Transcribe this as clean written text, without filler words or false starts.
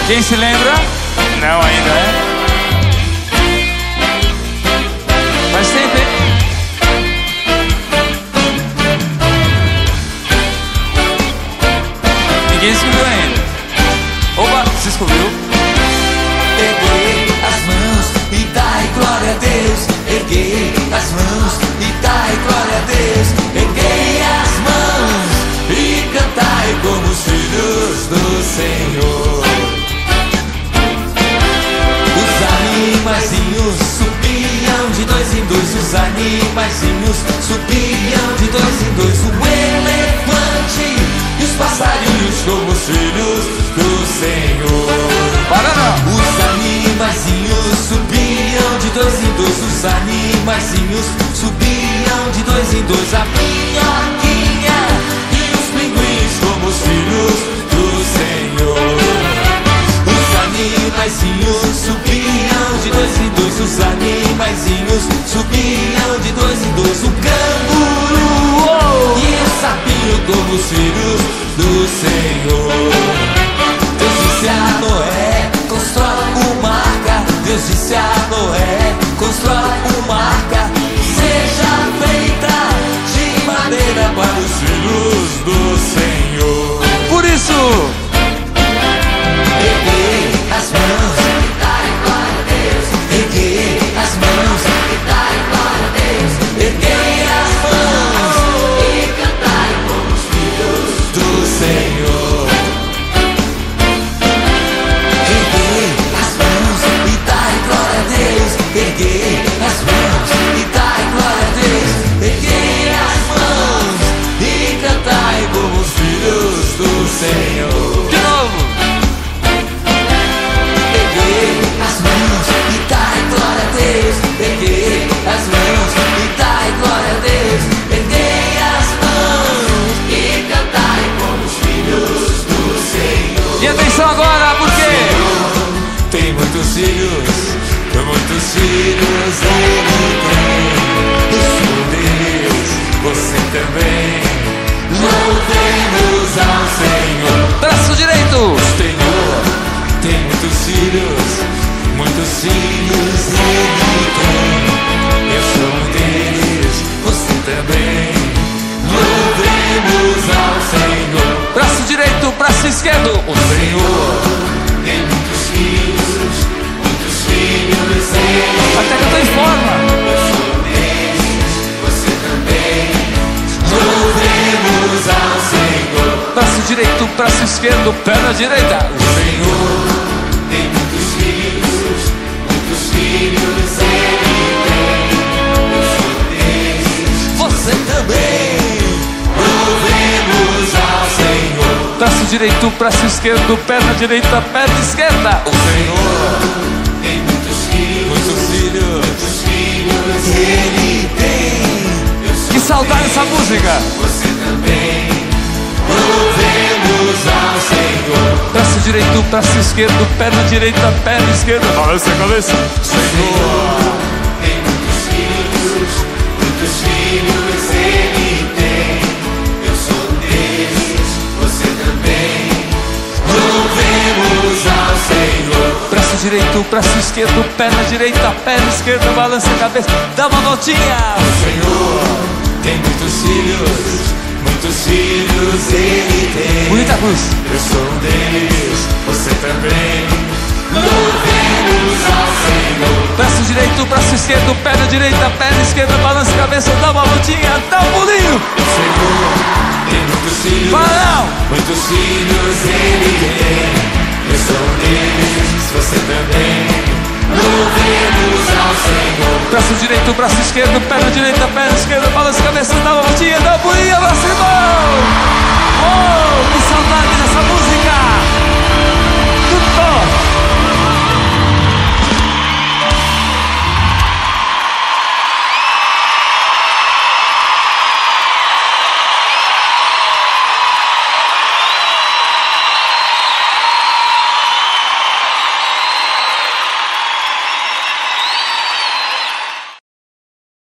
Quem se lembra? Não ainda, é? Faz tempo, hein? Ninguém descobriu ainda. Opa, você descobriu? Erguei as mãos e dai glória a Deus. Erguei as mãos e dai glória a Deus. Erguei as mãos e cantai como os filhos do Senhor. Os animaizinhos subiam de dois em dois. Os animaizinhos subiam de dois em dois. O elefante e os passarinhos como os filhos do Senhor. Para não! Os animaizinhos subiam de dois em dois. Os animaizinhos subiam de dois em dois. A minhoquinha e os pinguins como os filhos do Senhor. Os animaizinhos subiam de dois em dois. Os animaizinhos subiam de dois em dois. O canguru e o sapinho como os filhos do Senhor. Deus disse a Noé, constrói uma arca. Deus disse a Noé, constrói uma arca. Seja feita de madeira para os filhos do Senhor. Por isso, erguei as mãos e dai glória a Deus. Erguei as mãos e dai glória a Deus. Erguei as mãos e cantai como os filhos do Senhor. Erguei as mãos e dai glória a Deus. Erguei as mãos e dai glória a Deus. Erguei as mãos e cantai como os filhos do Senhor. de novo. Erguei as mãos e dai glória a Deus. Erguei as mãos e dai glória a Deus. Erguei as mãos e cantai como os filhos do Senhor. E atenção agora, por quê? Tem muitos filhos ele tem. Eu sou Deus, você também. Louvemos ao Senhor. Braço direito. O Senhor tem muitos filhos ele tem. Eu sou um deles, você também. Louvemos ao Senhor. Braço direito, braço esquerdo. O Senhor tem muitos filhos ele Até que eu tô em forma. Eu sou um deles, você também. Louvemos ao Senhor. Braço direito, braço esquerdo, perna direita. O Senhor tem muitos filhos ele tem. Eu sou um deles, você também. Louvemos ao Senhor. Braço direito, braço esquerdo, perna direita, perna esquerda. O Senhor tem muitos filhos ele tem. Que saudade dessa música. Você também. Louvemos ao Senhor. Braço direito, braço esquerdo, perna direita, perna esquerda. Balança a cabeça. O Senhor tem muitos filhos ele tem. Eu sou um deles, você também. Louvemos ao Senhor. Braço direito, braço esquerdo, perna direita, perna esquerda, balança a cabeça, dá uma voltinha. O Senhor tem muitos filhos ele tem. Bonita cruz. Eu sou um deles, você também. Louvemos ao Senhor. Braço direito, braço esquerdo, perna direita, perna esquerda, balança a cabeça, dá uma voltinha, dá um pulinho. O Senhor tem muitos filhos. Fala não. Muitos filhos ele tem. Eu sou um deles, você também. Louvemos ao Senhor. Braço direito, braço esquerdo, perna direita, perna esquerda, balança a cabeça, dá